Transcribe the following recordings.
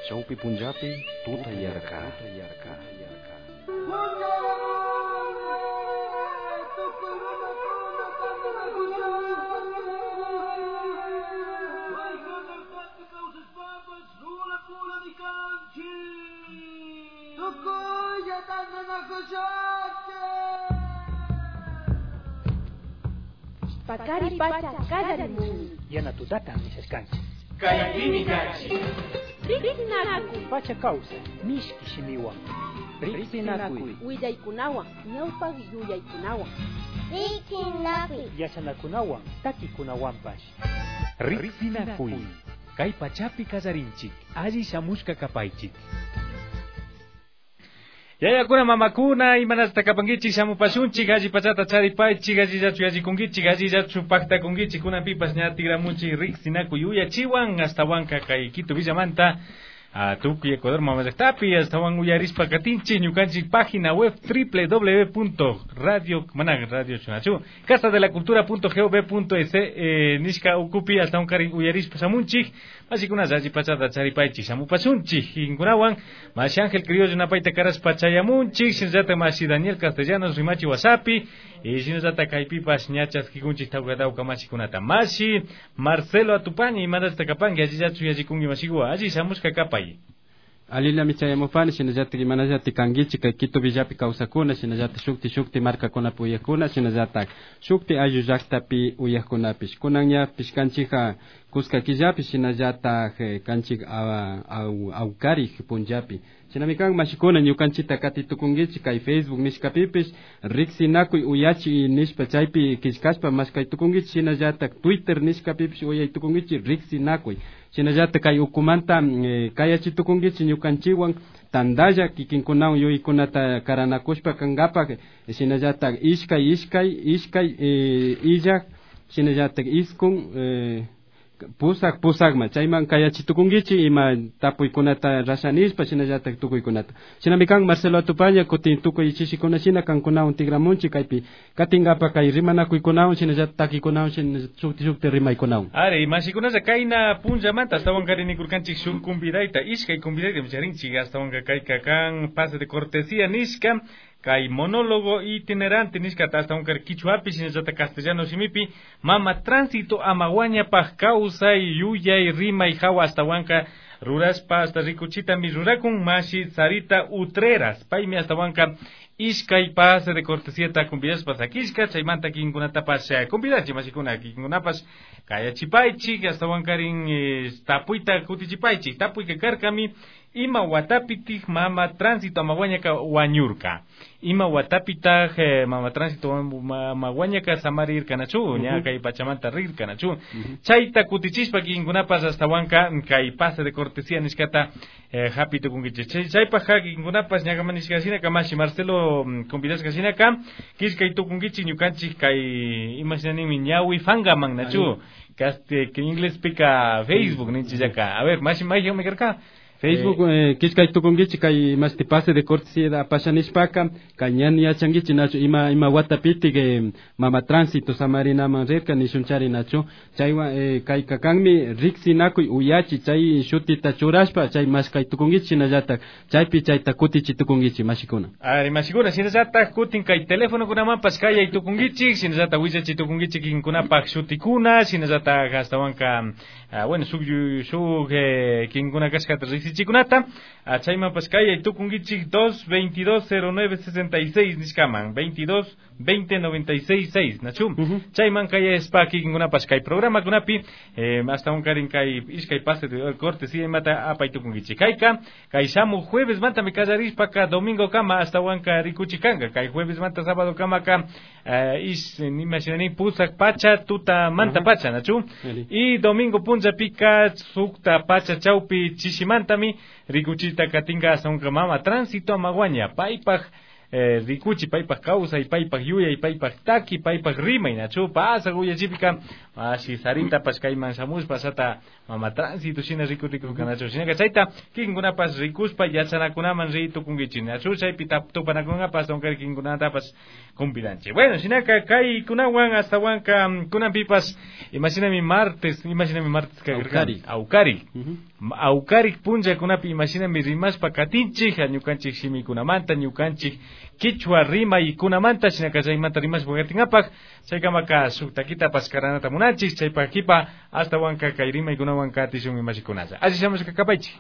Chaupi Punjabi tuta yarka. Pakari pacha kadarimu. Yana tu data Mrs. Kanchi. Kayatini Kanchi. Rixinaku. Pacha causa. Mishki shimiwa. Rixinakui. Huillaikunawa. Ñawpa yuyaikunawa. Rixinakui. Yachanakunawa. Taki kunawampash. Rixinakui. Kay pachapi kazarinchik. Alli shamushka kapaychik. Yayakuna mamakuna imanasta kapangichik shamupashunchik alli pachata charipaychik alli yachu yallikunkichik alli yachu paktakunkichik kunapipas ña tigramunchik Rixinakuy uyachiwan astawanka kay Quito Villamanta tukuy Ecuador mamallaktapi astawan uyarispa katinchik ñukanchik página web www.radio.gov.es nishka ukupi astawan karin uyarispa shamunchik Mashikuna alli pachata charipaychik shamupashunchik inkunawan Mashi Ángel Criollo napayta karaspa chayamunchik shinallata Mashi Daniel Castellanos rimachi wasapi shinallata kaypipas ñachasqikunchik tawka mashikunata Mashi Marcelo Atupaña imanasta kapanki alli yachu yallikunki mashikuwa alli shamushka kapay Alila michayamupani shinallata imanallata kankichik kay Quito Villapi kawsakuna shinallata shukti markakuna uyakuna shinallata shukti ayllu llaqtapi uyaqkunapish kunan ña pishkanchija kuska killapi shinallata kanchik awkari punjapi shinami kan mashikuna ñukanchita katitukunkichik kay Facebook nishkapipish Rixinakuy uyachi nishpa chaypi kishkashpa mashkaytukunkichik shinallata Twitter nishkapipish uyaytukunkichik Rixinakuy shinallata kay ukumanta kayachitukunkichik ñukanchiwan tandalla kikinkunawan yuykunata karanakushpa kankapak shinallata ishkay illak shinallata iskun pusakma chayman kayachitukunkichik ima tapuykunata rashanishpa shinallata tukuykunata shinami kan Marcelo Atupaña kutin tukuy chishikuna shina kankunawan tigramunchik kaypi katinkapak kay rimanakuykunawan shinallata takikunawan shukti rimaykunawan Are mashikunaqa kayna punllamanta astawan karinikurkanchik shuk convidayta ishkay convidayta micharinchik astawan kayka kan pase de cortesía nishka kay monólogo itinerante nishkata astawan kar kichwapi shinallata castellano shimipi mama tránsito amawañapaj kawsay yuyay rimay hawa astawanka ruraspa hasta rikuchita mi rurakun Mashi Sarita Utreras paymi astawanka ishkay pase de cortesía ta convidaspas akishka chaymanta kinkunatapas convidachi mashikuna kinkunapas kayachipaychik astawankarin tapuyta kutichipaychik tapuyka karkami ima watapitij mama tránsito amawañaka wañurka ima watapitaj mama tránsito amawañaka samarirkanachu ña kay pachamanta rirkanachu chayta kutichishpa kinkunapas astawanka kay pase de cortesía nishkata hapitukunkichik chaypa kinkunapas ñakama nishkashinaka Mashi Marcelo convidashkashinaka kishkay tukunkichik ñukanchik kay imashinanimi ñawi fangaman nachu que inglés pica Facebook ninchillaka a ver Mashi mayjin mikarka Facebook kishkay tukunkichik kay masti pase de cortesía apashanishpaka kay ñan yachankichik nachu ima watapitik mama tránsito samarinaman rirka nishunchari nachu chaywa kay kakanmi Rixinakuy uyachi chay shutita churashpa chay mashkay tukunkichik shinallata chaypi chayta kutichi tukunkichik mashikuna ari mashikuna shinallata kutin kay teléfono kunamanpas kayay tukunkichik shinallata willachi tukunkichik kinkunapak shutikuna shinallata gastawanka bueno shuk kinkuna kashkata chikunata chayman kayay tukunkichik 2220966 nishkaman 222096 nachu chayman kayay spaki kinkunapas kay programa kunapi hasta un karin kay ishkay pase de cortesía mata apay tukunkichik kayka kay shamu jueves manta mi kallarispa ka domingo kama hasta wanka rikuchikanga kay jueves manta sábado kama ka imashinani pusak pacha tuta manta pacha nachu y domingo punza pika sukta pacha chaupi chishimantami rikuchita katinga asaunka mama tránsito amaguaña paypaj rikuchi paypaj causa y paypaj yuya y paypaj taki paypaj rima y nachu pasa guya chipika Mashi Sarita paskayman shamush pasata mama tránsito shina riku kanachu shina chayta kinkunapas rikuspa yachanakunaman ritukunkichik nachu chaypi tupanakunapas aunque kinkunatapas kumpidanchik bueno shinaka kay kunawan hasta wanka kunanpipas imaginami martes Aukari Aukarik punllakunapi imashinami rimashpa katinchik ñukanchik shimikunamanta ñukanchik kichwa rimaykunamanta shinaka chaymanta rimashpa katinkapak chaykamaka suktakita paskaranata munanchik chaypakipa hasta wanka kay rimaykunawan katishun imashikunata asishamushka kapaychik.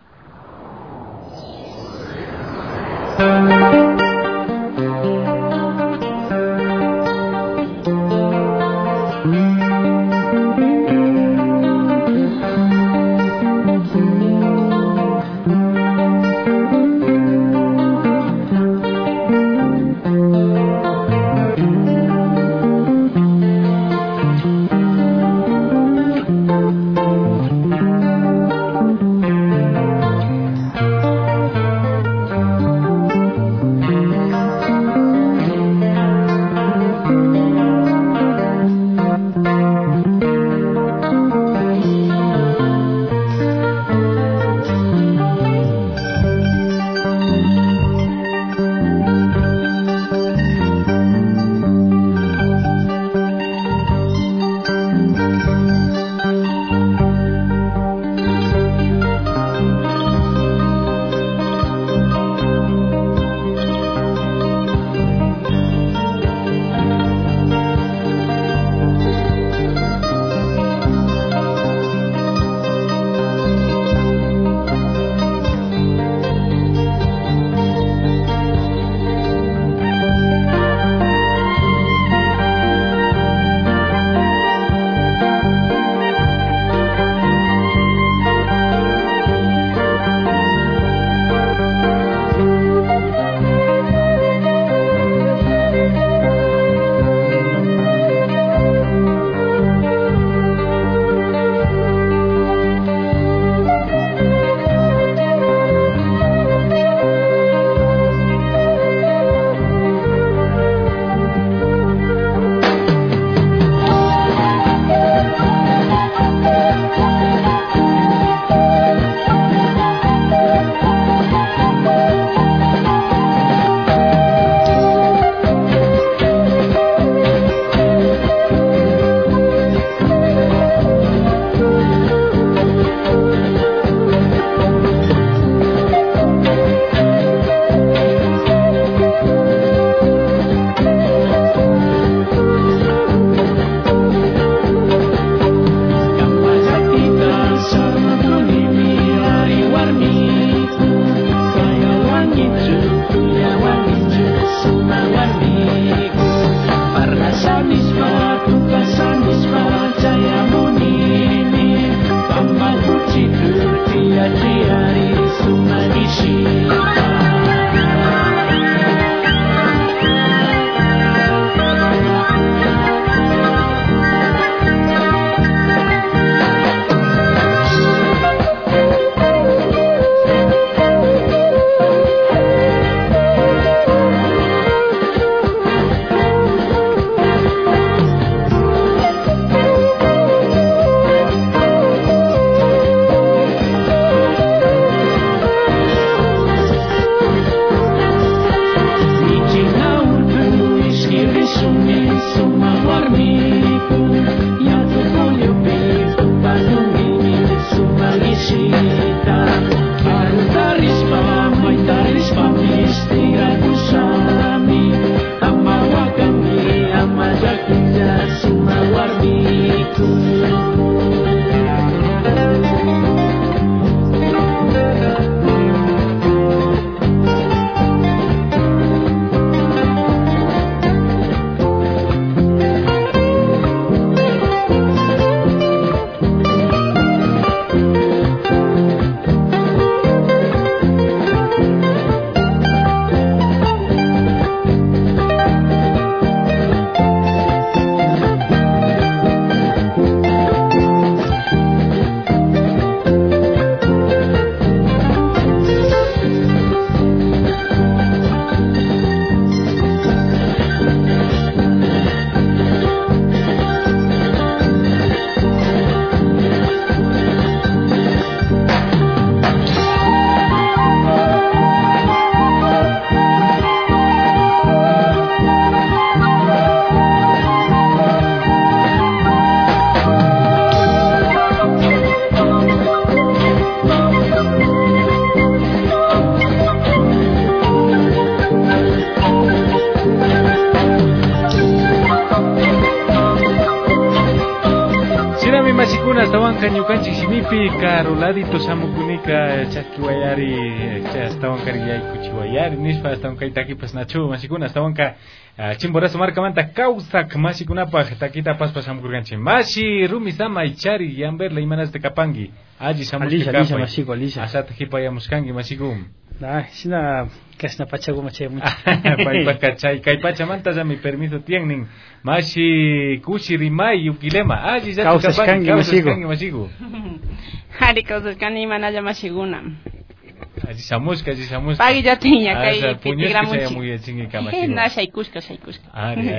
Mashikuna estaban cañucanchi simipi caroladito samukunika chakiwayari estaban cariyay kuchiwayari nishpa estaban kaitaki pues nachu mashikuna estaban ka chimborazo marca manta kausak mashikunapa takita paspa samukurganchi mashi rumi sama ichari yamber la imanas de kapangi aji samukurganchi mashiko alisha asata hipaya muskangi mashikum sina kasna pachago mache mucho Paipacachay, Caipachamanta ya mi permiso tienen. Mashi Kushirimai Yukilema. Aji ya Kausaskangi Masigo. Hari Kausaskangi Manaya Masiguna. Aji Samuska. Pagi ya tinya kai Puñuska ya muy chingi kamasigo. Na Shaikuska. Ari.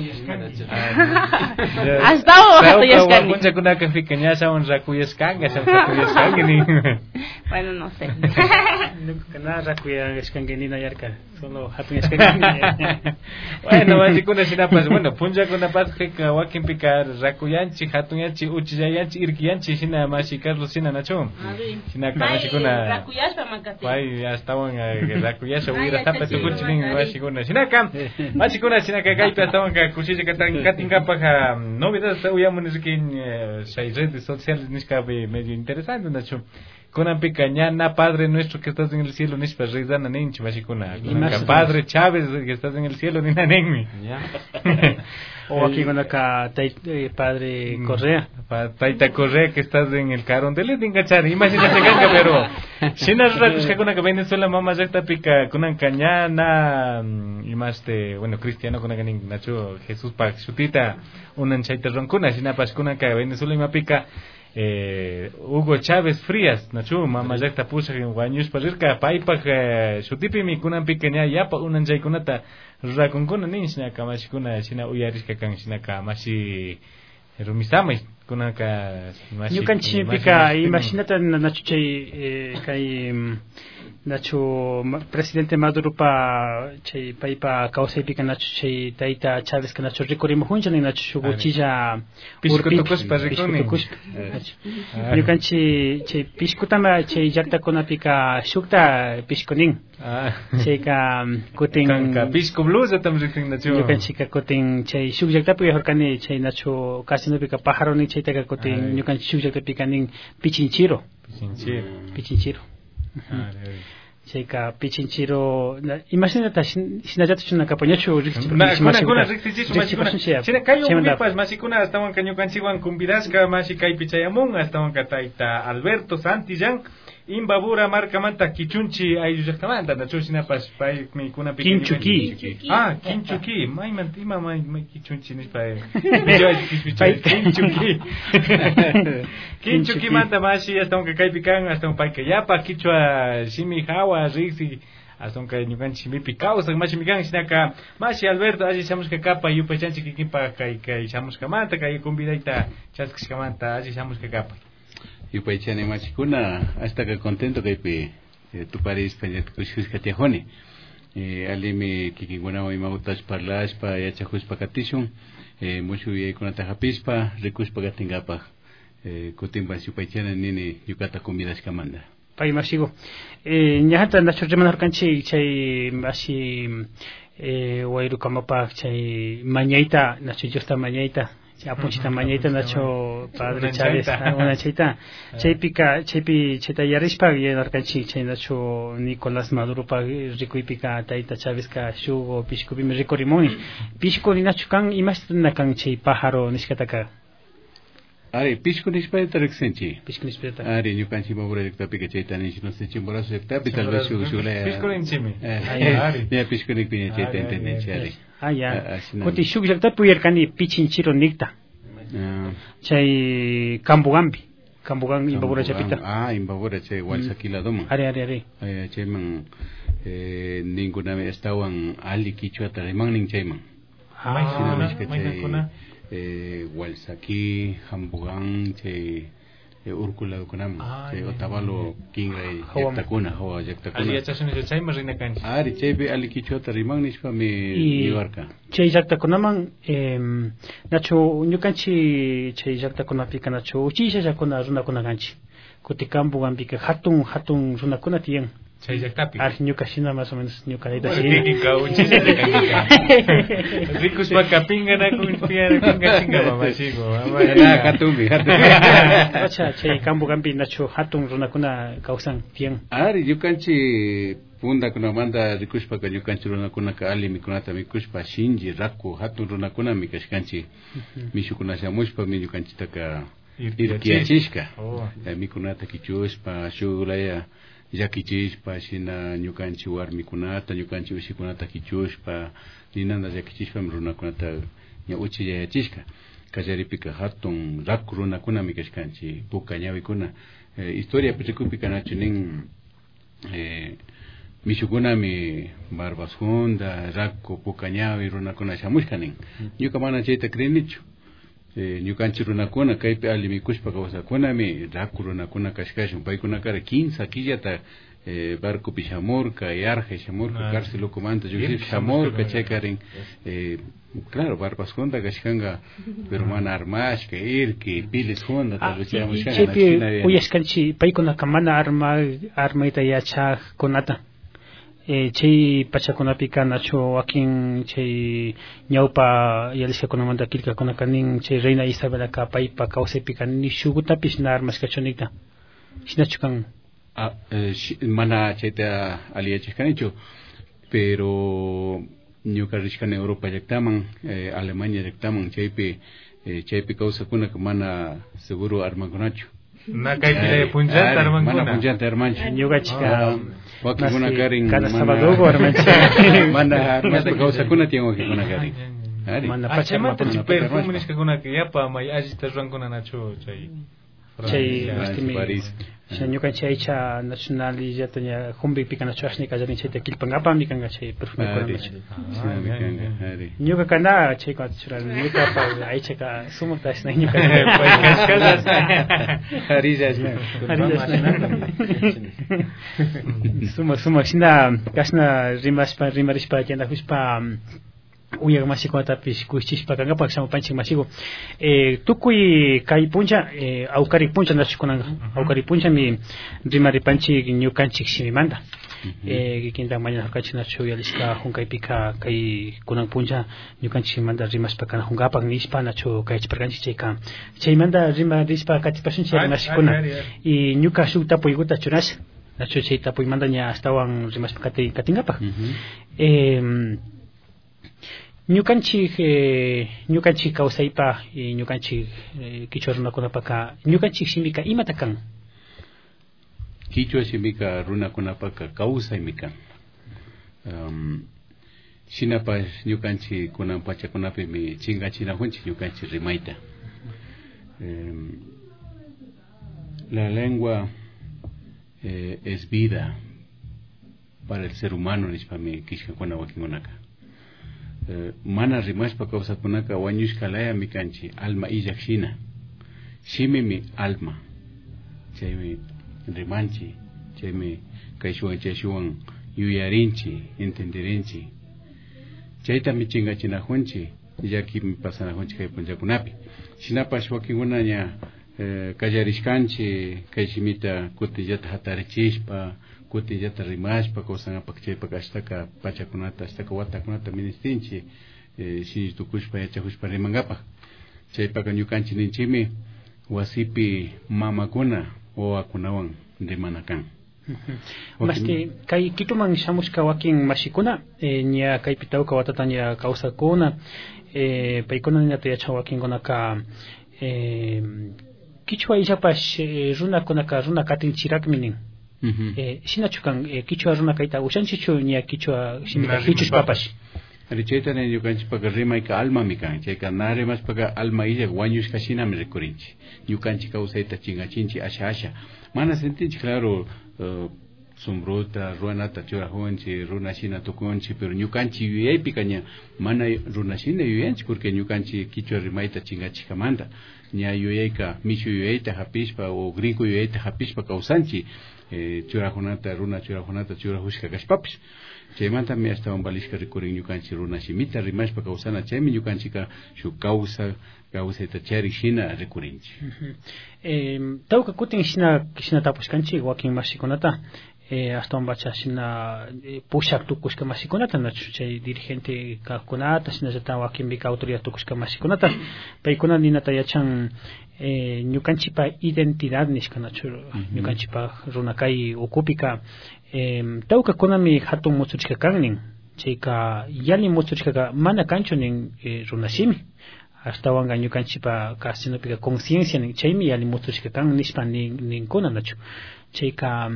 Hasta ahora Hatuyaskangi. Puncha kuna que fiqueña sa un Rakuyaskangi, sa Rakuyaskangi ni. Bueno, no sé. Nada Rakuyaskangi ni na yarka. Solo Hatuyaskangi. Bueno, Mashikuna sinapas, bueno, puncha kuna pas que wakin pikar Rakuyanchi, Hatuyanchi, Uchiyayanchi, Irkiyanchi, sina Mashikarlo sina nacho. Sina Mashikuna. Rakuyaspa makati. Pai hasta un Rakuyasha hubiera tapa tu kuchinin Mashikuna. Sinaka, Mashikuna sinaka kaita estaban ka kushije katinga paja novedades uyamos que en redes sociales nisca medio interesante nacho. Con picañana, Padre nuestro que estás en el cielo, nispa reizana nenchi Mashikuna. Padre Chávez que estás en el cielo ni nanenmi. O aquí con acá Padre Correa. Taita Correa que estás en el carón de les ingachar. Imagínate que pero si no es con que Venezuela mamá ya está pica con cañana y más de bueno cristiano con ganin nacho Jesús pa chutita una chaita roncuna si na pas con que Venezuela y pica Hugo Chávez Frías nacho mamá ya está pusa en guaños para ir ka pai pa chutipi mi con pequeña ya pa una chai kunata rakonkuna ni sina kamashi kuna sina uyaris ka kan sina kamashi rumisama kuna ka mashi yukanchi pika imagínate nacho chai kai nacho presidente Maduro pa chai paipa causa pika nacho chai taita Chávez ka nacho recorimo huncha ni nacho shuguchilla piskutukus pa reconi yukanchi chai piskutama chai yakta kuna pika shukta piskonin chai ka kuting ka pisco blues atam riking nacho yukanchi ka kuting chai shuk yakta pu horkani chai nacho casi no pika pájaro ni chai ta ka kuting yukanchi shuk yakta pikanin pichinchiro Cheika pichinchiro imagínate sinayata chuna kapañacho kuna riktichichu mashikuna china kayo mipas mashikuna estaban caño canchiwan kumbidaska mashikai pichayamun estaban kataita Alberto Santillán imbabura marca manta kichunchi ayujaktamanta nacho sinapas pai mi kuna Kinchuki mai mantima mai kichunchi ni pai Kinchuki manta mashi estaban kai pican estaban pai que ya pa kichua shimi hawa rixi hasta un caño canchi mi picao sa mashi migan sinaka mashi Alberto allí chamos que capa y upechanchi que kipa kai chamos kamanta kai kumbidaita chaskis kamanta allí chamos que capa y pues chane machikuna hasta que contento que tu país pendiente kushus katiajoni alimi kikinguna hoy mautas parlas pa yachajus pakatishun mucho y con atajapispa recus pagatingapa kutimba si pues chane nini yukata comidas kamanda pai masigo nyahata nacho remana horkanchi chay asi wairu kamapa chay mañaita nacho justa mañaita apunchita mañaita nacho Padre Chávez una chaita chaypika chaypi chayta yarishpa yarkanchi chay nacho Nicolás Maduro pa rikuipika taita Chávez ka shugo pishkupi me rikorimoni pishkoni nacho kan imashna kan chay pájaro nishkataka Ari pisco nispeta rexenchi. Pisco nispeta. Ari ñu kanchi mabura rekta pika chaita ni no se chimborazo rekta pital besu shule. Pisco nichimi. Ari. Ya pisco ni piña chaita entendencia ari. Ya. Koti shuk rekta puyer kani pichinchiro nikta. Chay Cambugambi. Cambugan imbabura chapita. Imbabura chay walsakila doma. Ari. Chay man ninguna estaban ali kichwa tarimang ning chay man. Walsaki, Hambugan, Urkula kunam, Otavalo, Kingray, Yaktakuna, Hoa Yaktakuna. Ali Achasuni Chay Marina Canch. Ari Chebe Ali Kichota Rimanish for me, Yorka. Chay Yaktakunaman, Nacho, Nukanchi, Chay Yaktakunapika Nacho, Uchisha Jakuna Runakunaganchi. Kotikambu Ambika, Hatun, Runakuna Tian. Chayllaktapi. Ñuka shina más o menos ñuka dita Kika uchisa de kanka. Rikus pakapinga kun piara kunga chinga mamashiko. Na katumbi. Acha chay kambu kampi nacho hatun runakuna kausan tien. Ari yukanchi punda kuna manda rikushpa ka yukanchi runakuna ka ali mikunata mikushpa shinji raku hatun runakuna mikashkanchi mishukuna shamushpa mi yukanchi taka irkiachishka. Mikunata kichushpa shulaya llakichishpa shina ñukanchi warmikunata ñukanchi ushikunata kichushpa ninanda llakichishpa runakunata ña uchillachishka kallaripika hatun raku runakuna mikashkanchi puka ñawikuna historia pichikupi kanachu nin mishukunami barbas honda raku puka ñawi runakuna shamushka nin ñuka mana chayta krinichu ñukanchi runakuna kaypi ali mikushpa kawsakunami raku runakuna kashkashun paykuna kara 15 killata barcopi shamurka yarja shamurka cárcelukumanta lluksip shamurka chaykarin claro barbas honda kashkanga pero mana armashka irki pilis honda taluchamushka chaypi uyashkanchi paykuna mana armayta yachaq kunata chay pachakunapi nacho wakin chay ñawpa yalishkakunamanta killkakuna kanin chay reina Isabela ka paypa kawsaypi kanin shugutapish na armashkachunita shinachu kan mana chayta aliyachishkanichu pero ñuka rishkani Europa llaktaman Alemania llaktaman chaypi kawsakuna mana seguro armankunachu na kaypi punchanta armankuna mana punchanta armanchu ñuka chika wakikuna karin cada sábado armanchu mana armasta kawsakuna tiyan wakikuna karin mana pachamanta perfumes que kuna que yapa may ajista rankuna nacho chay Paris ñuka chaycha nacionalidad ya humbi pikana chashni kajani chayta kilpangapa mikanga chay perfume ñuka kana chay kwa chura ñuka pa aicha ka sumata isna ñuka harillas suma sina kasna rimarishpa tienda huspa uya masiko tapish kuchishpa kanga paksamo panchik masiko tukuy kay puncha aukari puncha nachikunanga aukari puncha mi rimari panchik ñukanchik shimimanta kinta mañana kachina chuyalishka hunkaypika kay kunan puncha ñukanchik manda rimashpa kana hunkapak nishpa nacho kaychparkanchik chayka chaymanta rimarispa katipashunchik rimashikuna y ñuka shuk tapuykuta churash nacho chay tapuymanta ña astawan rimashpa katinkapak ñukanchik kawsaypa y ñukanchik kichwa runakunapaka ñukanchik shimika imata kan kichwa shimika runakunapaka kawsaymi kan shinapash ñukanchik kunan pachakunapimi chinkachinajunchik ñukanchik rimayta la lengua es vida para el ser humano nishpami kishkakuna wakinkunaka mana rimashpa kawsakunaka wañushkalaya mikanchi alma illakshina shimimi alma chaymi rimanchi chaymi kayshuwan yuyarinchi entenderinchi chaytami chinkachinajunchi llakimi pasanajunchi kay punllakunapi shinapash wakinkuna ña kallarishkanchi kay shimita kutillata hatarichishpa kutillata rimashpa kawsanapak chaypak ashtaka pachakunata ashtaka watakunata ministinchi shillitukushpa yachakushpa rimankapak chaypaka ñukanchik ninchimi wasipi mamakuna wawakunawan rimana kan mashti kay kituman shamushka wakin mashikuna ña kaypi tawka watata ña kawsakuna paykuna ninata yacha wakinkunaka kichwa illapash runakunaka runa katinchirakmi nin shinachukan kichwa runa kayta ushanchichu ña kichwa shimita kichushpapash chaytana ñukanchikpaka rimayka alma mi kan chayka na rimashpaka alma illak wañushka shinami rikurinchik ñukanchik kawsayta chinkachinchik asha mana sentinchik claro sombrota ruanata churajunchik runa shina tukunchik pero ñukanchik yuyaypika ña mana runa shina yuyanchik porque ñukanchik kichwa rimayta chinkachishkamanta ña yuyayka mishu yuyayta hapishpa o gringo yuyayta hapishpa kawsanchik churajunata runa churajunata churajushka kashpapish chaymantami astawan balishka rikurin ñukanchik runa shimita rimashpa kawsana chaymi ñukanchika shuk kawsayta charik shina rikurinchik tawka kutin shina tapushkanchik wakin mashikunata hasta un bacha sina pushak tukushka masikunata nachu chay dirigente kakunata sina jata wakimbika autoridad tukushka masikunata paykuna ninata yachan ñukanchipa identidad nishka nachu ñukanchipa runakay ukupika tawka kunami hatun muchurishka kannin chayka yali muchurishka mana kanchu nin runashimi hasta wanga ñukanchipa kasinopika conciencia nin chaymi yali muchurishka kan nishpa ninkuna nachu chayka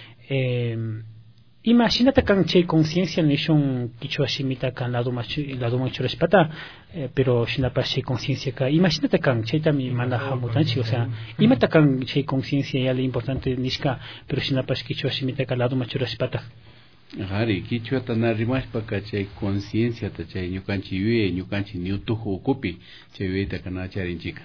imaginata kan chay conciencia nishun kichwa shimita kan lado machurashpata pero shinapa chay conciencia ka imaginata kan chaytami mana hamutanchi o sea imata kan chay conciencia yali importante nishka pero shinapa kichwa shimita kan lado machurashpata Hari kichwa tanarimaspa ka chay conciencia ta chay ñukanchi yue ñukanchi niutujo ukupi chay yueta kana charinchika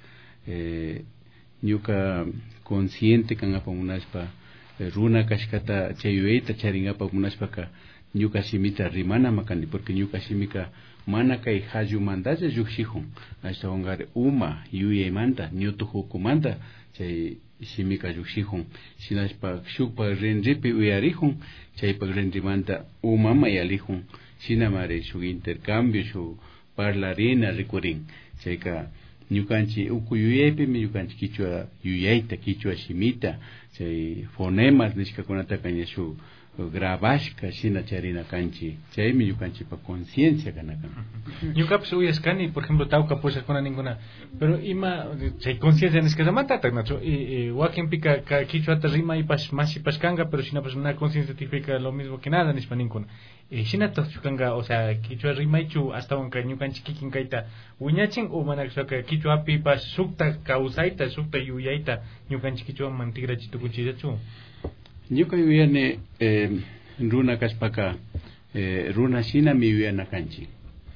ñuka consciente kan apamunaspa runa kashkata chayueita charingapa munashpaka ñuka simita rimana makani porque ñuka simika mana kay hayu mandaja yukshihun hasta hongare uma yuyeimanta ñutujukumanta chay simika yukshihun sinashpa shukpa renripi uyarihun chaypa renrimanta uma mayalihun sinamare shuk intercambio shuk parlarina rikurin chayka ñukanchi uku yuyaypimi ñukanchi kichwa yuyaita kichwa simita chay fonemas nishkakunata kaña shu grabashka shina charina kanchi chaymi ñukanchipa conciencia kanakan ñukapish uyaskani por ejemplo tawka pushakuna ninguna pero ima chay conciencia nishkasamantata nacho wakinpika kichwata rima ipash mashipashkanga pero shinapash una conciencia tifika lo mismo que nada nishpa ninkuna shinata chukanga o sea kichwa rimaichu hasta wanka ñukanchik kikin kayta wiñachin o manakshaka kichwapi pash sukta kawsayta sukta yuyaita ñukanchik kichwaman tigrachitukuchillachu ñuka yuyane runa kashpaka runa shina mi yuyana kanchi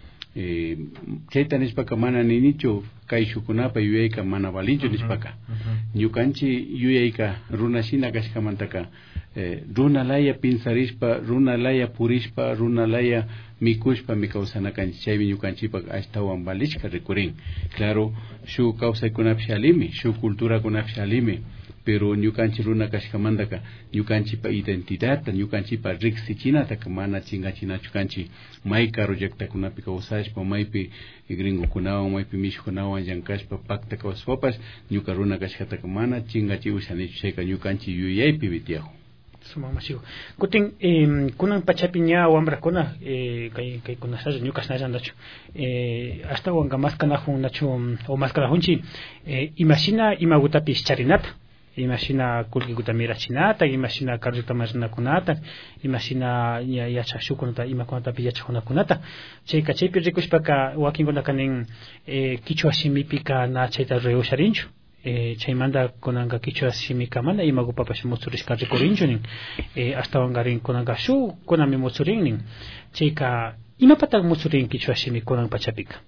chayta nishpaka mana ninichu kay shukunapa yuyayka mana valinchu nishpaka ñukanchi yuyayka runa shina kashkamantaka runa laya pinsarishpa runa laya purishpa runa laya mikushpa mi kawsana kanchi chaymi ñukanchipak ashtawan valishka rikurin claro shu kawsaykunapish alimi shu culturakunapish alimi pero ñukanchi runa kashkamantaka ñukanchipa identidadta ñukanchipa riqsichinata mana chingachinachu kanchi may carro llaqtakunapi kawsashpa maypi gringokunawan maypi mishkunawan llankashpa pakta kawspapas ñuka runa kashkataka mana chingachi ushanichu chayka ñukanchi yuyaypi vitiyajun sumamasigo kutin kunan pachapi ña wambrakuna kay kunasalla ñukasnalla nachu hasta wanka maskanajun nachu o maskanajunchi imagina imagutapish charinata imagina kulkikuta mirachinata imagina carrota marinakunata imagina yachashukunata imakunatapi yachajunakunata chayka chaypi rikushpaka wakinkuna kanin kichwa simipika na chayta reusharinchu chaymanta kunanka kichwa simika mana imakupapash muchurishka rikurinchunin hasta wankarin kunanka shu kunami muchurinnin chayka imapata muchurin kichwa simi kunan pachapika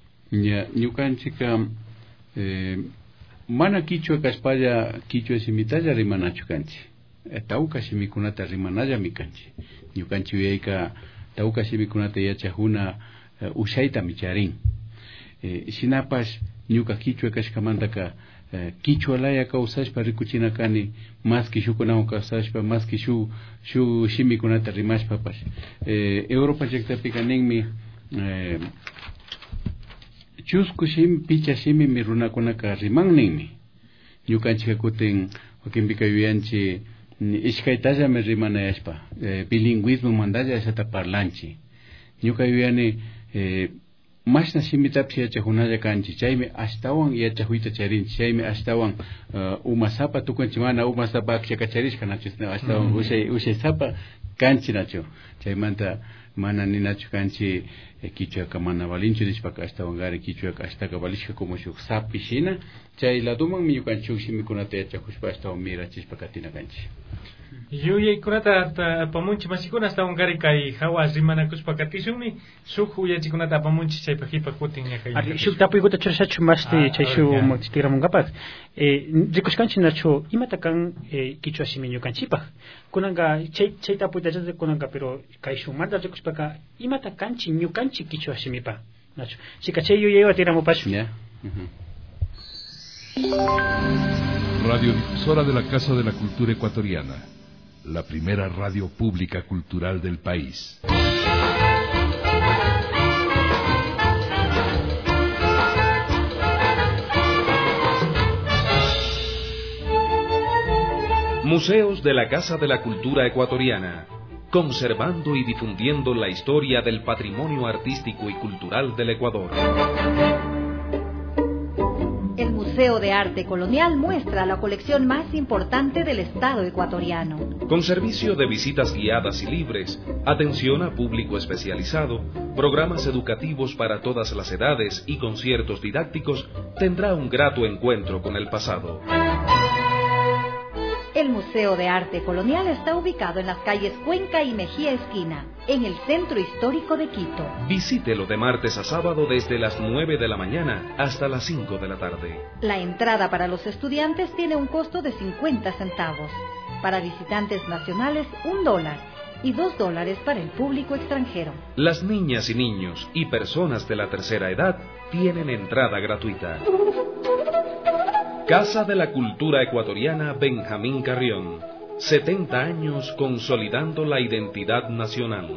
ñukanchika mana kichwa kashpalla kichwa simitalla rimanachu kanchi tawka simikunata rimanalla mikanchi ñukanchi yuyayka tawka simikunata yachajuna ushayta micharin shinapash ñuka kichwa kashkamantaka kichwa laya kawsashpa rikuchina kani maski shukunawan kawsashpa maski shu shimikunata rimashpapash Europa llaktapika ninmi chusku shimi picha shimi mi runakunaka rimanninmi ñukanchika kutin wakinpika yuyanchi ishkaytalla mi rimanayashpa bilingüismo mandalla ashata parlanchi ñuka yuyani mashna shimitapish yachajunalla kanchi chaymi ashtawan yachajuyta charinchi chaymi ashtawan umasapa tukunchi mana umasapa akshakacharishka nachu ashtawan ushay sapa kanchi nachu chaymanta mana ninachu kanchi kichwaka mana valinchu nishpaka ashtawan gari kichwaka ashtaka valishka como shuk sapi shina chay laduman mi ñukanchik shimikunata yachajushpa ashtawan mirachishpa katina kanchi yuyaykunata apamunchi masikuna hasta gari kay hawas rimanakushpa katishunmi shuk uyachikunata apamunchi chaypa hipa kutin ñakay shuk tapuykuta churashachu mashti chay shuk tiramunkapak rikushkanchi nachu imata kan kichwa shimi ñukanchipaj kunanka chay tapuyta kunanka pero kay shumanta rikushpaka imata kanchi ñukanchi kichwa shimipa nachu shika chay yuyaywa tiramupashu Radiodifusora de la Casa de la Cultura Ecuatoriana. la primera radio pública cultural del país. Museos de la Casa de la Cultura Ecuatoriana, conservando y difundiendo la historia del patrimonio artístico y cultural del Ecuador. El Museo de Arte Colonial muestra la colección más importante del Estado ecuatoriano. Con servicio de visitas guiadas y libres, atención a público especializado, programas educativos para todas las edades y conciertos didácticos, tendrá un grato encuentro con el pasado. El Museo de Arte Colonial está ubicado en las calles Cuenca y Mejía Esquina, en el centro histórico de Quito. Visítelo de martes a sábado desde las 9 de la mañana hasta las 5 de la tarde. La entrada para los estudiantes tiene un costo de 50 centavos. Para visitantes nacionales, $1 y $2 para el público extranjero. Las niñas y niños y personas de la tercera edad tienen entrada gratuita. Casa de la Cultura Ecuatoriana Benjamín Carrión, 70 años consolidando la identidad nacional.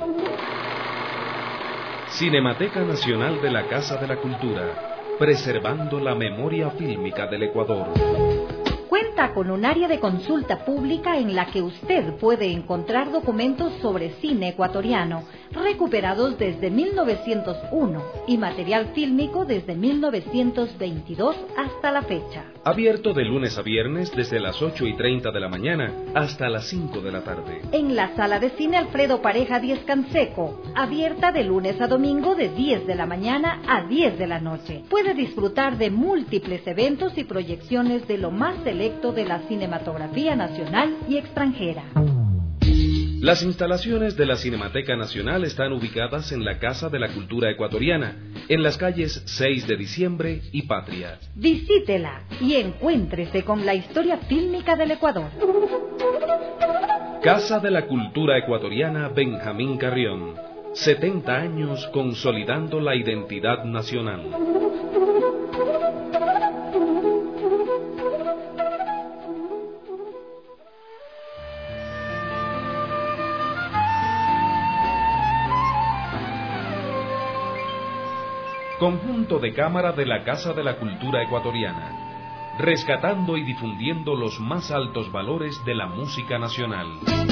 Cinemateca Nacional de la Casa de la Cultura, preservando la memoria fílmica del Ecuador. Cuenta con un área de consulta pública en la que usted puede encontrar documentos sobre cine ecuatoriano recuperados desde 1901 y material fílmico desde 1922 hasta la fecha. Abierto de lunes a viernes desde las 8:30 de la mañana hasta las 5 de la tarde. En la sala de cine Alfredo Pareja 10 Canseco, abierta de lunes a domingo de 10 de la mañana a 10 de la noche. Puede disfrutar de múltiples eventos y proyecciones de lo más selecto de la cinematografía nacional y extranjera. Las instalaciones de la Cinemateca Nacional están ubicadas en la Casa de la Cultura Ecuatoriana, en las calles 6 de Diciembre y Patria. Visítela y encuéntrese con la historia fílmica del Ecuador. Casa de la Cultura Ecuatoriana Benjamín Carrión, 70 años consolidando la identidad nacional. Conjunto de cámara de la Casa de la Cultura Ecuatoriana, rescatando y difundiendo los más altos valores de la música nacional.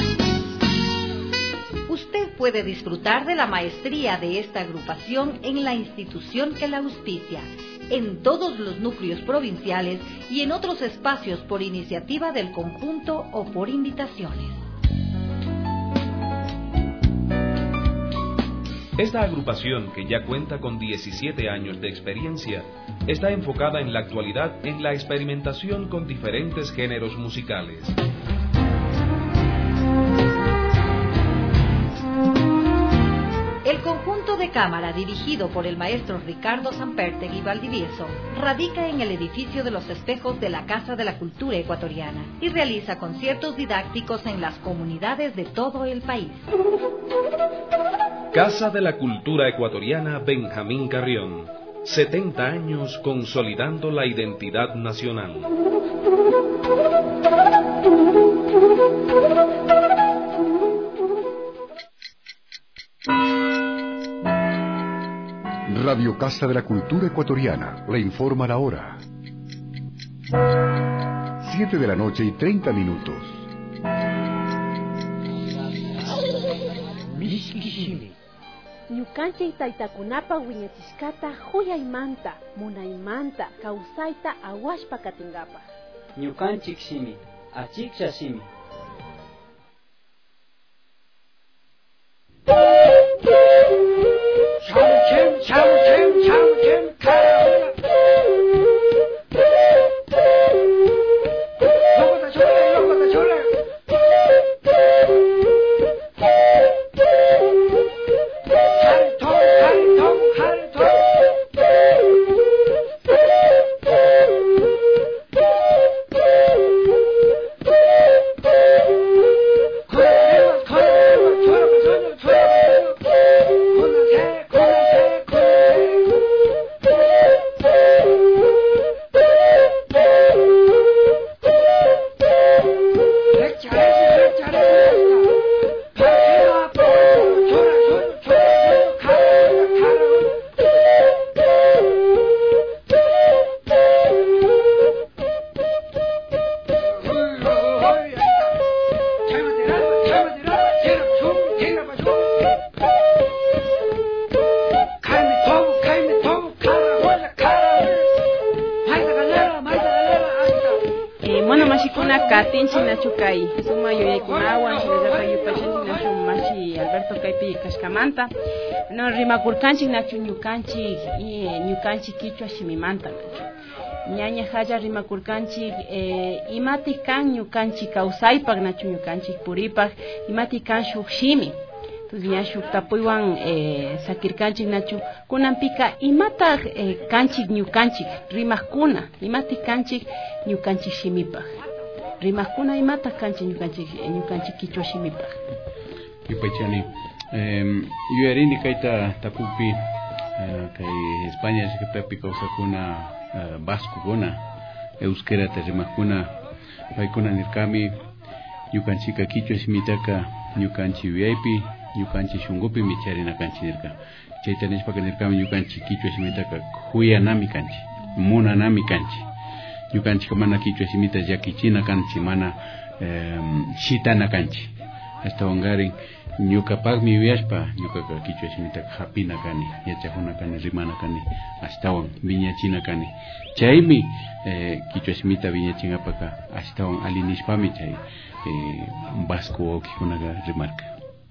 Usted puede disfrutar de la maestría de esta agrupación en la institución que la auspicia, en todos los núcleos provinciales y en otros espacios por iniciativa del conjunto o por invitaciones. Esta agrupación, que ya cuenta con 17 años de experiencia, está enfocada en la actualidad en la experimentación con diferentes géneros musicales. El conjunto de cámara, dirigido por el maestro Ricardo Sampertegui Valdivieso, radica en el edificio de los espejos de la Casa de la Cultura Ecuatoriana y realiza conciertos didácticos en las comunidades de todo el país. Casa de la Cultura Ecuatoriana Benjamín Carrión, 70 años consolidando la identidad nacional. Radio Casa de la Cultura Ecuatoriana le informa la hora. 7 de la noche y 30 minutos. Ñukanchik taytakunapa wiñachishkata huyaymanta, munaymanta, kawsayta awashpa katingapa. Ñukanchik shimi, achiksha shimi. katinchi nachu kai suma yuyaykunawan shinallatak yupachanchik nachu mashi Alberto kaypi kashkamanta no rimakurkanchik nachu ñukanchik kichwa shimimanta nachu ñaña halla rimakurkanchik imati kan ñukanchik kawsaypak nachu ñukanchik puripak imati kan shuk shimi entonces ña shuk tapuywan sakirkanchik nachu kunampika imata kanchik ñukanchik rimakkuna imati kanchik ñukanchik shimipak rimakkuna imata kanchik ñukanchik kichwa shimipak Yupaychani yuyarini kayta tapupi kay España shikatapi kawsakuna Vascokuna euskerata rimakkuna paykuna nirkami ñukanchika kichwa shimitaka ñukanchik yuyaypi ñukanchik shunqupi micharina kanchik nirka chayta nishpaka nirkami ñukanchik kichwa shimitaka huyanami kanchik munanami kanchik ñukanchik mana kichwa shimita llakichina kanchik mana shitana kanchik hasta wangarin ñukapakmi yuyashpa ñukaka kichwa shimitaka hapina kani yachakuna kani rimana kani astawan viñachina kani chaymi kichwa shimita viñachinapaka astawan alinishpami chay vasco wawkikunaka rimarka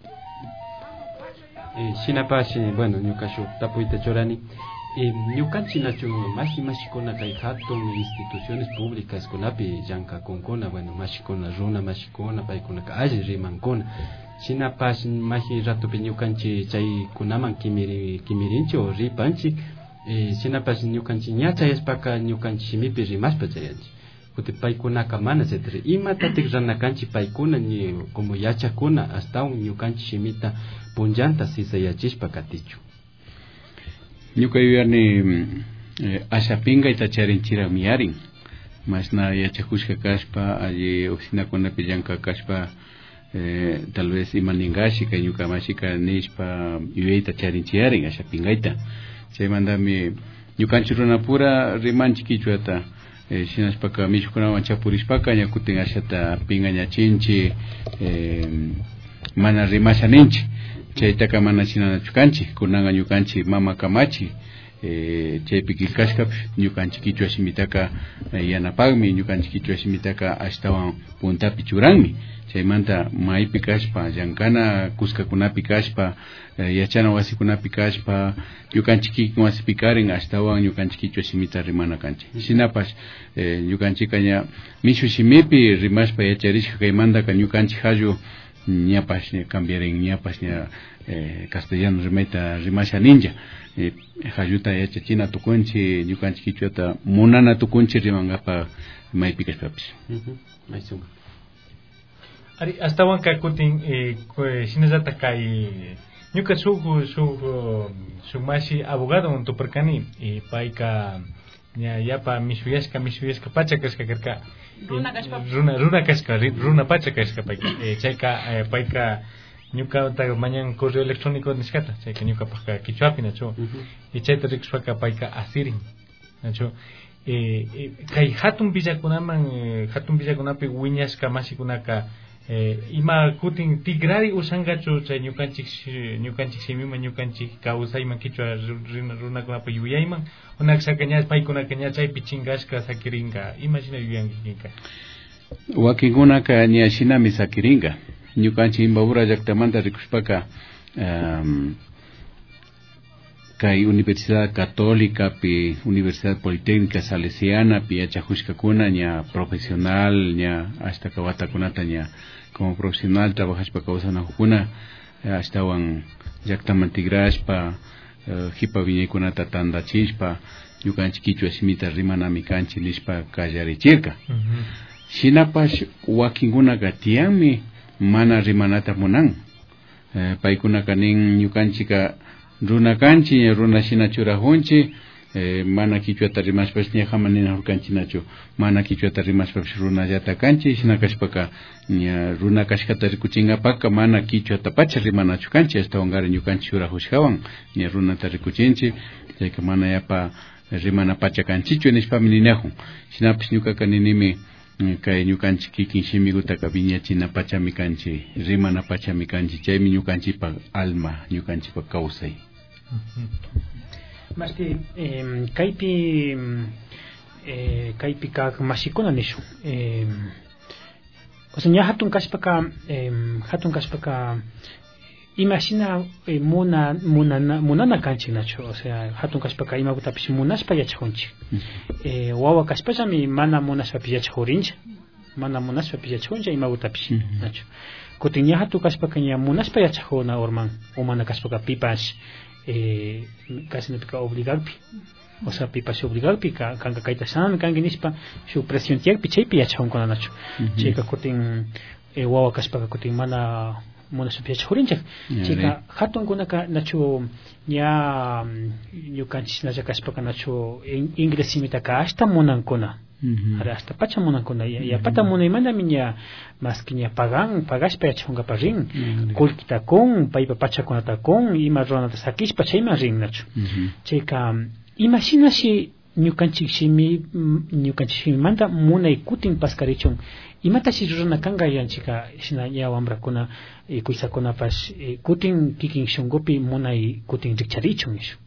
shinapashi bueno ñukashu tapuyta chorani ñukanchik nachu mashikuna kay hatun instituciones públicas kunapi llankakunkuna bueno mashikuna runa mashikuna paykunaka alli rimankuna shinapash mashi ratupi ñukanchik chaykunaman kimirinchik o ripanchik shinapash ñukanchik ña chayaspaka ñukanchik shimipi rimashpa chayanchik kuti paykunaka mana chetri imatatik ranakanchik paykuna ni como yachakuna astawan ñukanchik shimita punllanta sisayachishpa katichu ñuka yuyarni ashapinga itacharinchira miyarin mashna yachakushka kashpa alli oficinakunapi llanka kashpa tal vez imaningashi kay ñuka mashika nishpa yuyayta charinchiyarin ashapingaita chaymantami ñukanchik runapura rimanchik kichwata shinashpaka mishkunawan chapurishpaka ña kutin ashata pingañachinchik mana rimashaninchik chaytaka mana shinanachu kanchik kunanga ñukanchik mama kamachi chaypi killkashkapi ñukanchik kichwa shimitaka yanapakmi ñukanchik kichwa shimitaka ashtawan puntapi churanmi chaymanta maypi kashpa llankana kuskakunapi kashpa yachana wasikunapi kashpa ñukanchik kikin wasipi karin ashtawan ñukanchik kichwa shimita rimana kanchik shinapash ñukanchika ña mishu shimipi rimashpa yacharishka kaymantaka ñukanchik hallu ñapash cambiarin ñapash castellano rimayta rimasha ninja halluta yachachina tukunchi ñukanchik kichwata munana tukunchi rimangapa maypi kashpapish Ari astawan kakutin shinallata kay ñuka shuk mashi abogado tuparkani payka yapa mishuyashka pacha kashka karka runa kashka runa pacha kashka payka chayka payka ñuka mañan correo electrónico nishkata chayka ñuka paka kichwapi nacho chayta rikushpaka payka asirin nacho kay hatun villakunapi wiñashka mashikunaka ima kutin tigrari usangachu chay ñukanchik shimima ñukanchik kawsayman kichwa runakunapi yuyayman unaksaka ña paykunaka ña chaypi chingashka sakirinka imashina yuyankikinka wakinkunaka ña shinami sakirinka ñukanchik Imbabura llaktamanta rikushpaka kay Universidad Católica pi Universidad Politécnica Salesiana pi yachakushkakuna ña profesional ña hasta kawatakunata ña como profesional trabajashpa kawsanakuna ashtawan llaktamantigrashpa hipa viñaykunata tandachishpa ñukanchik kichwa shimita rimanami kanchik nishpa kallarichirka shinapash wakinkunaka tiyanmi mana rimanata munan paykunaka nin ñukanchika runa kanchi runa shina churajunchi mana kichwata rimashpash ña jama nina hurkanchinachu mana kichwata rimashpash runa llata kanchi shina kashpaka ña runa kashkata rikuchingapaka mana kichwata pacha rimanachu kanchi hasta wangari ñukanchi churajushkawan ña runata rikuchinchi chayka mana yapa rimana pacha kanchichu nishpami ninajun shinapish ñukaka ninimi kay ñukanchik kikin shimikutaka viñachina pachami kanchi rimana pachami kanchi chaymi ñukanchipak alma ñukanchipak kawsay Masti kaypi kak mashikuna nishu o sea ña hatun kashpaka imagina munana kanchik nachu, o sea hatun kashpaka imakutapish munashpa yachajunchik. Wawa kashpallami mana munashpapish yachajurincha, mana munashpapish yachajuncha imakutapish nachu. Kutin ña hatun kashpaka ña munashpa yachajuna urman, o mana kashpaka pipash casi no pica obligarpi, o sea pipash obligarpi kanka kaita san kanki nispa su presión tiakpi chaypi yachajun kuna nachu. Chayka kutin wawa kashpaka kutin mana munashpapish yachajurinchak. Chayka hatun kunaka nachu ña ñukanchik nacha kashpaka nachu inglés simitaka hasta munankuna. Hasta pacha munankuna ya pata munaymantami ña mas que ña pagashpa yachajunka rin kullkita kun paypa pachakunata kun ima runata sakishpa chayma rin nachu. Chayka imashinashi ñukanchikmanta munay kutin paskarichun imatashi rurana kanka yanchika shina ya wambrakuna kuysakunapash kutin kikin shunkupi munay kutin rikcharichun nishu.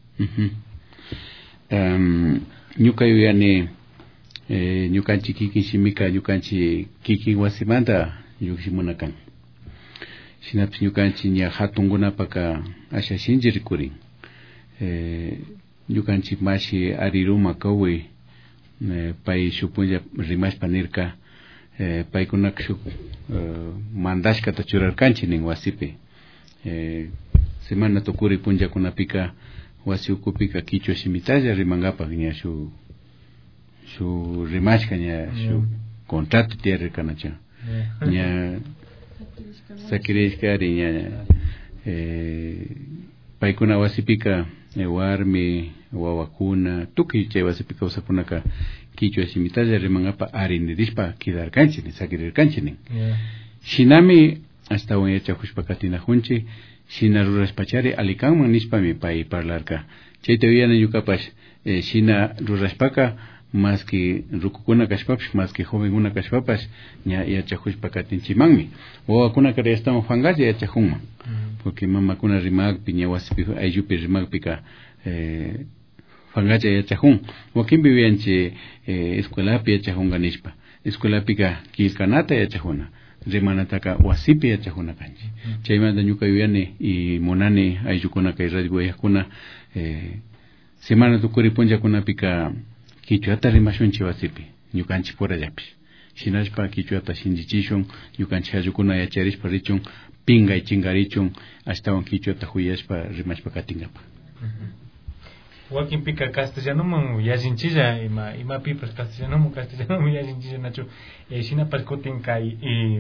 Ñuka yuyani ñukanchik kikin shimika ñukanchik kikin wasimanta llukshimunakan. Shinapish ñukanchik ña hatunkunapaka asha shinchirikurin. Ñukanchik mashi ariruma kawi pay shupunlla rimashpa nirka paykunaka shuk mandashkata churarkanchik nin wasipi. Semana tukuri punllakunapika wasi ukupika kichwa shimitalla rimangapak ña shu rimashka ña shu contrato tiyarrirkanacha ña sakirishkari ña paykuna wasipika warmi wawakuna tukuy chay wasipika usakunaka kichwa shimitalla rimangapa arinirishpa kidarkanchik sakirirkanchik shinami hasta wan yachakushpa katinajunchik shina rurashpachari alikanman nishpami pay parlarka chayta uyana ñukapash shina rurashpaka más que rukukuna kashpapish más que jovenkuna kashpapash ña yachakushpa katinchimanmi wawakunaka estamos fangacha yachajunman porque mamakuna rimakpi ña wasipi ayllupi rimakpika fangacha yachajun wakinpi wianchi escuelapi yachajunka nishpa escuelapika kilkanata yachajuna rimanataka wasipi yachajuna kanchi chaymanta ñuka yuyani y munani ayllukuna kay radio wayajkuna semana tukuri punllakunapika kichwata rimashunchi wasipi ñukanchik purallapi shinashpa kichwata shinchichishun ñukanchik ayllukuna yacharishpa richun pingay chingarichun ashtawan kichwata huyashpa rimashpa katingapa. Wakin pika castellanoman yallinchilla ima pipas castellanoman yallinchilla nachu shinapas kutin kay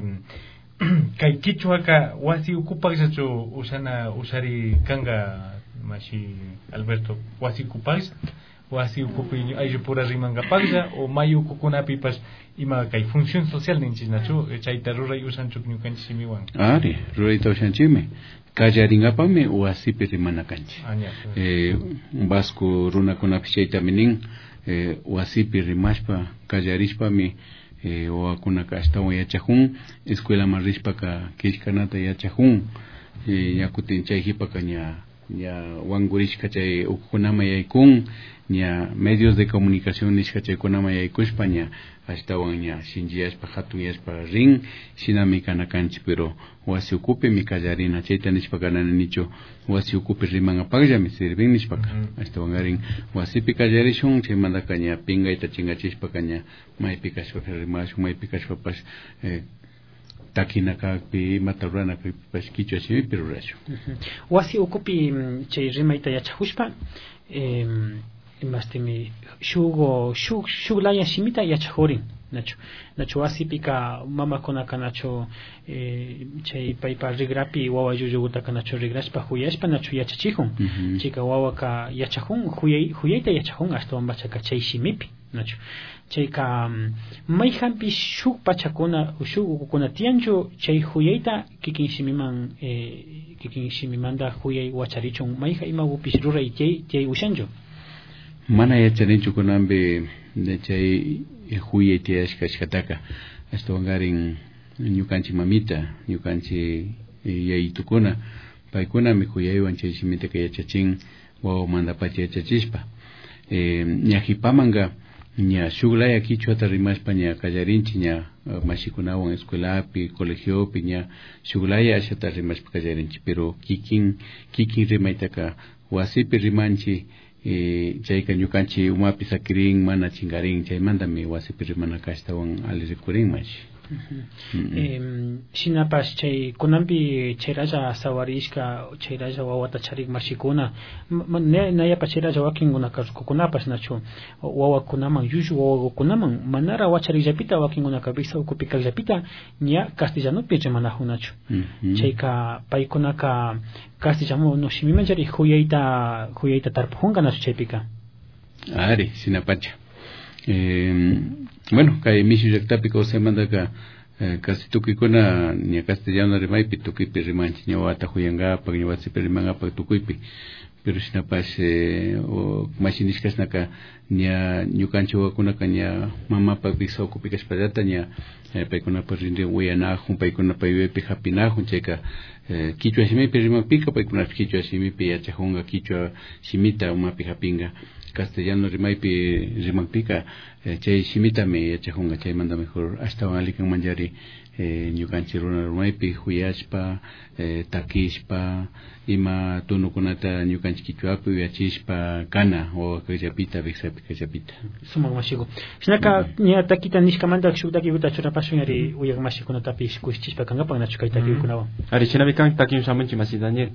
kichwaka wasi ukupakllachu usari kanga mashi Alberto wasi ukupaklla wasi ukupi ayllu pura rimankapaklla o may ukukunapipas ima kay función social ninchis nachu chayta ruray usanchuk ñukanchik simiwan ari rurayta usanchikmi kallaringapami wasipi rimanakanchik vasco runakunapish chaytami nin wasipi rimashpa kallarishpami wawakunaka ashtawan yachajun escuelaman rishpaka kishkanata yachajun ñakutin chayhipaka ña wangurishka chay ukukunama yaykun ña medios de comunicación nishka chaykunama yaykushpa ña ashtawan ña shinchiyashpa hatuyashpa rin shinami kanakanchik pero wasi ukupimi kallarina chayta nishpaka nananichu wasi ukupi rimanapakllami sirvin nishpaka ashtawan arin wasipi kallarishun chaymantaka ña pingayta chingachishpaka ña maypi kashpapi rimashun maypi kashpapash takinakakpi mataruranakpipash kichwa shimipi rurashun wasi ukupi chay rimayta yachajushpa mastimi shuk laya shimita yachajurin nachu wasipika mamakunaka nachu chay paypa rigrapi wawa llullugutaka nachu rigrashpa huyashpa nachu yachachijun chayka wawaka yachajun huyayta yachajun ashtawan pachaka chay shimipi nachu chayka mayhampi shuk pachakuna shuk ukukuna tiyanchu chay huyayta kikin shimimanta huyay wacharichun mayha imagupish ruray chay ushanchu mana yacharinchu kunambe de chay huyay tiyashkashkataka ashtawan garin ñukanchik mamita ñukanchik yaytukuna paykunami huyaywan chay shimitaka yachachin wawamanta pacha yachachishpa ñajipamanga ña shuglaya kichwata rimashpa ña kallarinchi ña mashikunawan escuelapi colegiopi ña shuglaya ashata rimashpa kallarinchi pero kikin rimaytaka wasipi rimanchi chayka ñukanchi umapi sakirin mana chingarin chaymantami wasipi rimana kashtawan ali rikurinmashi shinapas chay kunampi chayralla sawarishka chayralla wawata charik mashikuna nayapa chayralla wakinkunaka rukukunapas nachu wawakunaman llullu wawakunaman manara wacharikllapita wakinkunaka Bisaukupi kaqllapita ña castellanopi rimanajunachu chayka paykunaka castellano no shimimanchari huyayta tarpujunka nachu chaypika ari sinapacha bueno kay mishu llaqtapi kawsaymantaka casi tukuykuna ña castellano rimaypi tukuypi rimanchik ña wawata huyankapak ña wasipi rimankapak tukuypi pero shinapash mashinishkasnaka ña ñukanchik wawakunaka ña mamapak Bisaukupi kashpallata ña paykunapak rinrin wiyanajun paykunapak yuyaypi hapinajun chayka kichwa shimipi rimanpika paykunapish kichwa shimipi yachajunka kichwa shimita umapi hapinka castellano rimaypi rimanpika chay shimitami yachajunka chaymanta mejor ashtawan alikan manllari ñukanchik runa rimaypi huyashpa takishpa ima tunukunata ñukanchik kichwapi uyachishpa kana o kayllapita Bisaupi kayllapita sumak mashiko shinaka ña takita nishkamanta shuk takikuta churapashun ari uyak mashikunatapish kushchishpa kankapak nachu kay takikunawan ari chinapi kan takiwan shamunchi masi Daniel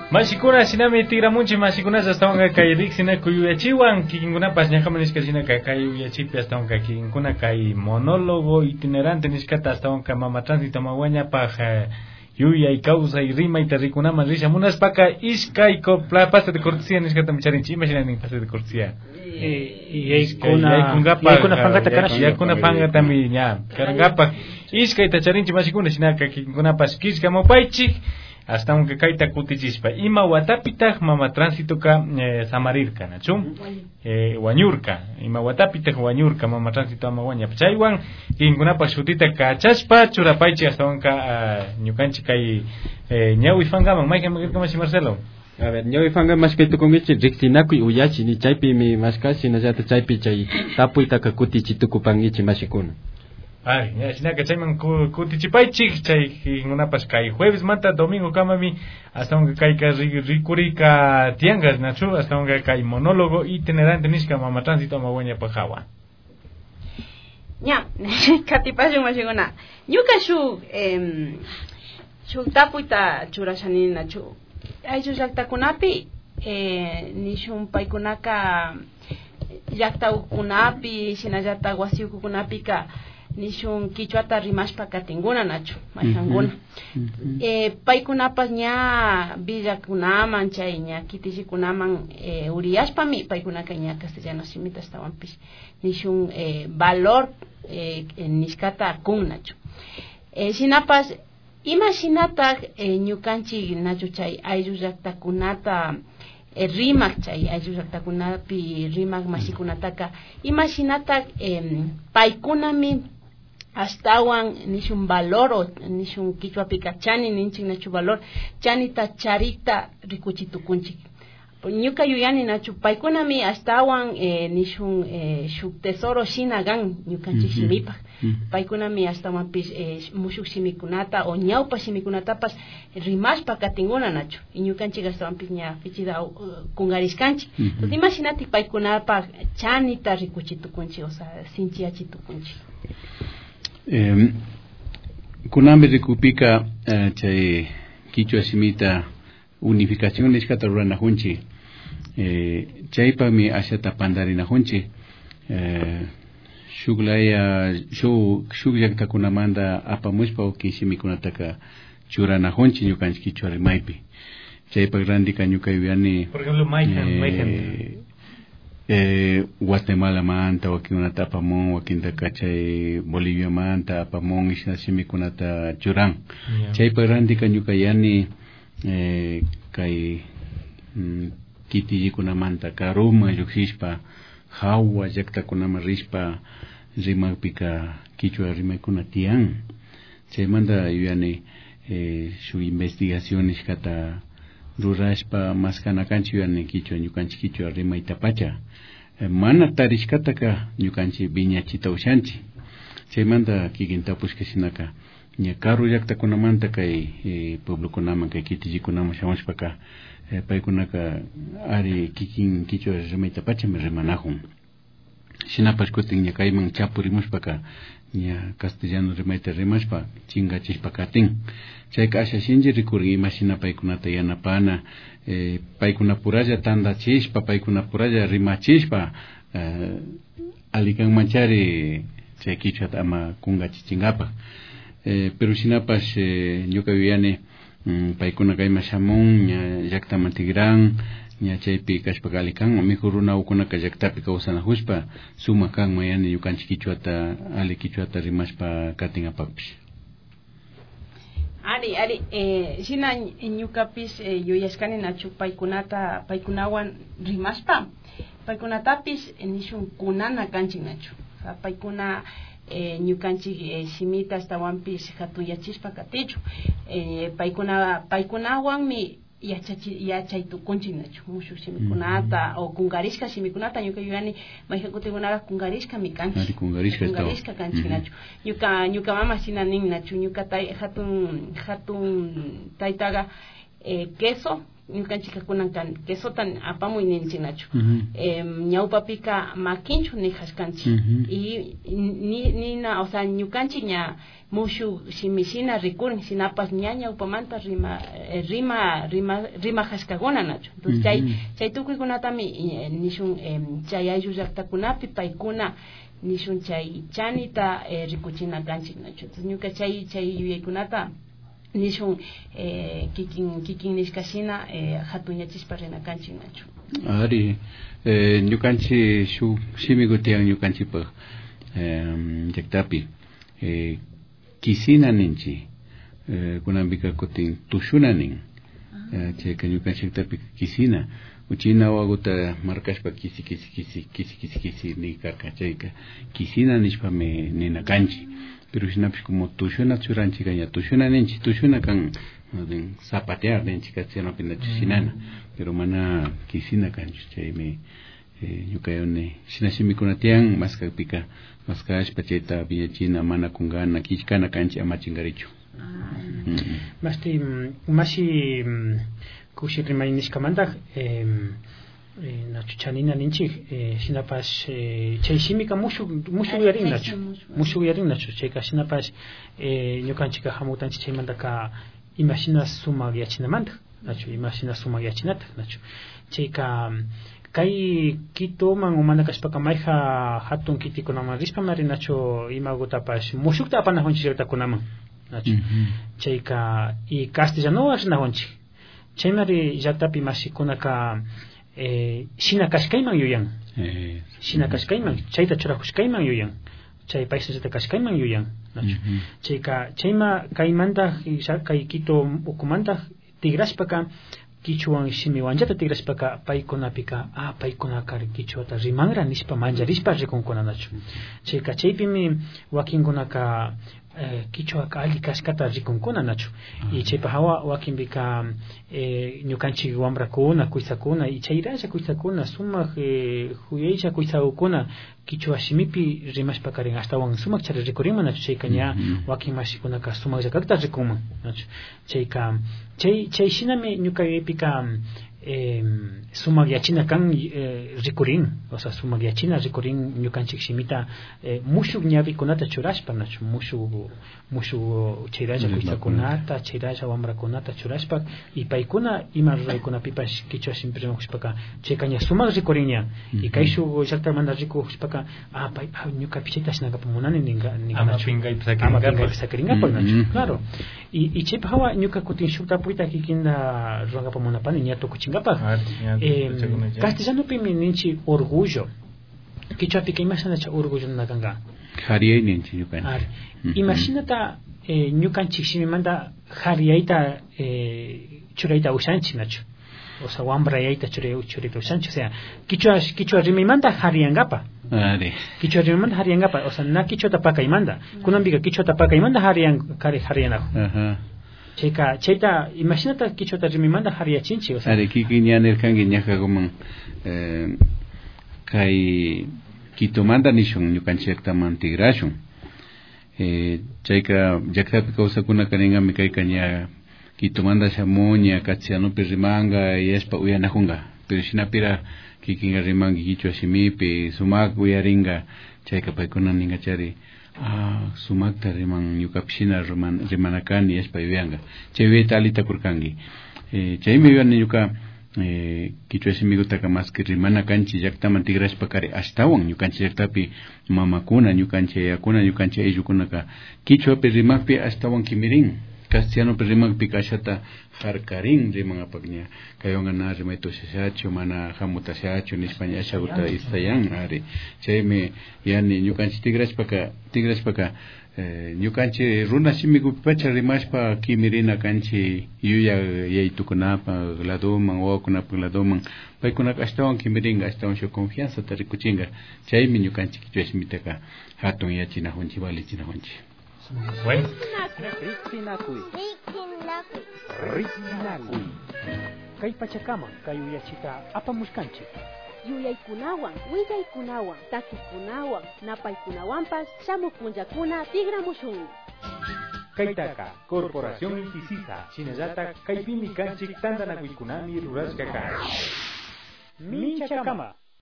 Mashikuna sinami tigramunchi mashikuna hasta kay riksina kuyuyachiwan kikinkunapas ñakamaniska sina kay uyachipi hasta kikinkuna kay monólogo itinerante niskata hasta mama tránsito mawañapaj yuyay causa y rima y terrikunama risha munaspaka iskayko pasta de cortesía niskata micharinchi imaginanin pasta de cortesía yakuna pangata mi ña karangapa iskay tacharinchi mashikuna sina kikinkunapas kiska mopaychik hasta aunque kaita kutichispa ima watapitaq mama tránsitoka samarirka nachu wañurka ima watapitaq wañurka mama tránsito ama waña chaywan kinkunapas shutita kachaspa churapaychi hasta aunque ñukanchik kay ñawi fangaman mayka makirkamashi Marcelo. A ver, ñawi fangaman kaytu kungichi riksinakuy uyachi ni chaypi mi maskasi nallata chaypi chay tapuytaqa kutichitukupangichi mashikuna. Ay, ya sinaka chayman kutichipaychik chay unapas kay jueves manta domingo kamami hasta un kayka rikurika tiangas nachu hasta un kay monólogo itinerante niska mama tránsito mawaña pajawa. Nya, katipashu mashiguna. Ñuka shuk tapuita churashanin nachu. Ayshu llaqtakunapi nishun paykunaka llaqtaukunapi shinallata wasiukukunapika nishun kichwata rimashpa katinguna nachu mashanguna paykunapas ña villakunaman chay ña kitishikunaman uriyashpami paykunaka ña castellano simita estawanpish nishun valor niskata kun nachu shinapas imashinata ñukanchik nachu chay ayllu llaqtakunata rimak chay ayllu llaqtakunapi rimak mashikunataka imashinata paykunami astawan nishun valor o nishun kichwapika chani ninchik nachu valor chanita charita rikuchitukunchik ñuka yuyani nachu paykunami astawan nishun shuk tesoro shinagan ñukanchik shimipa paykunami astawanpish mushuk shimikunata o ñawpa shimikunatapas rimashpa katinguna nachu y ñukanchik astawanpish ña fichida kungarishkanchik entonces imaginati paykunapa chanita rikuchitukunchik o sea sinchiyachitukunchik kunambi rikupika chay kichwa simita unificación niskata ruranajunchi chaypami ashata pandarinajunchi shuklaya shuk llaqtakunamanta apamushpa uki shimikunataka churanajunchi ñukanchik kichwa rimaypi chaypak randika ñuka yuyani por ejemplo mayjan Guatemala manta wakinkunata apamun wakintaka chay Bolivia manta apamun ishna shimikunata churan chaypak randika ñuka yani kay kitillikunamanta karuma lluksishpa hawa llaqtakunama rishpa rimapika kichwa rimaykuna tiyan chaymanta yuyani shuk investigación nishkata rurashpa maskanakanchik yuyani kichwa ñukanchik kichwa rimaytapacha mana tarishkataka ñukanchik viñachita ushanchik chaymanta kikintapushka shinaka ña karu llaqtakunamanta kay pueblokunaman kay kitillikunaman shamushpaka paykunaka ari kikin kichwa rimaytapachami rimanajun shinapash kutin ña kayman chapurimushpaka ña castellano rimayta rimashpa chingachishpa katin chayka asha shinchi rikurin imashina paykunata yanapana paykunapuralla tandachishpa paykunapuralla rimachishpa alikanmanchari chay kichwata ama kungachichinkapa pero shinapash ñuka yuyani paykuna kayma shamun ña llaqtaman tigran ña chaypi kashpaka ali kan mejor runa ukunaka llaqtapi kawsanajushpa suma kan mayani ñukanchik kichwata ali kichwata rimashpa katin apakpish ari shina ñukapish yuyashkani nachu paykunawan rimashpa paykunatapish nishun kunana kanchik nachu paykuna ñukanchik shimita astawanpish hatuyachishpa katichu paykunawanmi yachaytukunchik nachu mushuk shimikunata o kungarishka shimikunata ñuka yuyani mayqa kutikunaka kungarishkami kanchik kungarishka kanchik nachu ñuka mama shina nin nachu ñuka hatun taytaqa queso ñukanchik kunan kan quesotan apamuy ninchik nachu ñawpapika makinchu nijashkanchik y nina o sea ñukanchik ña mushu shimishina rikurin sinapas ña ñawpamanta rima hashkakuna nachu entonces chay tukuykunatami nishun chay ayllu llaqtakunapi paykuna nishun chay chanita rikuchina kanchik nachu entonces ñuka chay yuyaykunata nishun kikin nishkashina hatuñachispa rina kanchik nachu ari ñukanchik shuk shimikutiyan ñukanchikpak llaqtapi kisina ninchi kunanpika kutin tushuna nin chayka ñukanchiktapi kisina uchina waguta markashpa kisi ni karka chayka kisina nishpami nina kanchi pero sinapish como tushuna churanchik kaña tushuna ninchi tushuna kan zapatear ninchi katsianopi nachushinana pero mana kisina kanchu chaymi ñukayone shinashimikunatiyan maskapika maskashpa chayta villachina mana kungana kishkana kanchi ama chingarichu masti mashi kushi rimay nishkamanta nachu chanina ninchik shinapash chay shimika mushu yarin nachu chayka shinapash ñukanchika hamutanchik chaymantaka imashina sumak yachinamanta nachu imashina sumak yachinata nachu chayka kay Quitoman o mana kashpaka mayha hatun kitikunaman rishpamari nachu imagutapash mushukta apanahunchik llaqtakunaman nachu chayka y castellano rinahunchik chaymari llaqtapi mashikunaka shina kashkayman yuyan shina kashkayman chayta churakushkayman yuyan chay paisallata kashkayman yuyan nachu chayka chayma kaymanta kay Quito ukumanta tigrashpaka kichuwan shimiwanllata tigrashpaka paykunapika paykunaka kichuwata rimanra nishpa manjarishpa rikunkuna nachu chayka chaypimi wakinkunaka kichuwaka alli kashkata rikunkuna nachu y chaypa hawa wakinpika ñukanchik wambrakuna kuysakuna y chayralla kuysakuna sumak huyaylla kuysakukuna kichuwa shimipi rimashpa karin astawan sumak chari rikurinman nachu chayka ña wakin mashikunaka sumaklla kakta rikunman nachu chayka chay shinami ñukaypika sumak yachina kan rikurin o sea sumak yachina rikurin ñukanchik shimita mushuk ñavikunata churashpa nachu mushuk chayralla kuysakunata chayralla wambrakunata churashpa y paykuna ima ruraykunapipash kichwa shimpi rimakushpaka chayka ña sumak rikurin ña y kay shuk llaqtamanta rikushpaka ñukapi chayta ashnakapamunani ninga nachu ama pinkaypi sakiringapak nachu claro y chaypa hawa ñuka kutin shukta puyta kikinda rurankapamunapani ña tukuchingapak castellanopi ninchi orgullo kichwapi imasanacha orgullo nakanga hariyay ninchi ñukanchik imashinata ñukanchik shimimanta hariyayta churayta ushanchik nachu o sea wambrayayta churayta ushanchik o sea kichwa rimimanta hariyangapa kichwa rimimanta hariyangapa o sea na kichwata pakaymanta kunanpika kichwata pakaymanta hariyanaku chayta imashinata kichwata rimimanta hariyachinchik o sea kiki ña nirkanki ñakakuman kay Quitomanta nishun ñukanchik llaqtaman tigrashun chayka llaqtapi kawsakuna kaninqami kayka ña Quitomanta shamuña castellanopi rimanga yashpa uyanajunqa pero shinapira kikinqa rimanki kichwa shimipi sumak uyarinqa chayka paykuna ninqachari sumakta riman ñukapi shina rimanakani yashpa yuyanqa chay uyayta alita kurkanki chaymi yuyani ñuka kichwa shimikutaka maski rimana kanchi llaqtaman tigrashpa kari ashtawan ñukanchik llaqtapi mamakuna ñukanchik yayakuna ñukanchik ayllukunaka kichwapi rimakpi ashtawan kimirin castellanopi rimakpi kashata harkarin riman apakña kayonga na rimayta ushashachu mana hamutashachu nishpa ña ashakuta istayan ari chaymi yani ñukanchik tigrashpaka ñukanchik runa shimikupipacha rimashpa kimirina kanchik yuya yaytukunapak ladoman wawakunapak ladoman paykunaka ashtawan kimirinqa ashtawan shuk confianzata rikuchinqa chaymi ñukanchik kichwa shimitaka hatun yachinajunchik valichinajunchik bueno Riqsinakuy kay pachakama kay uyachita apamushkanchik yuyaykunawan willaykunawan takikunawan napaykunawanpas shamuq punllakuna tigramushunmi Kaitaka, Corporación Intisisa, Chinayata, Kaipimi Kanchik, Tandanaguikunami, Rurashkaka. Mincha Kama.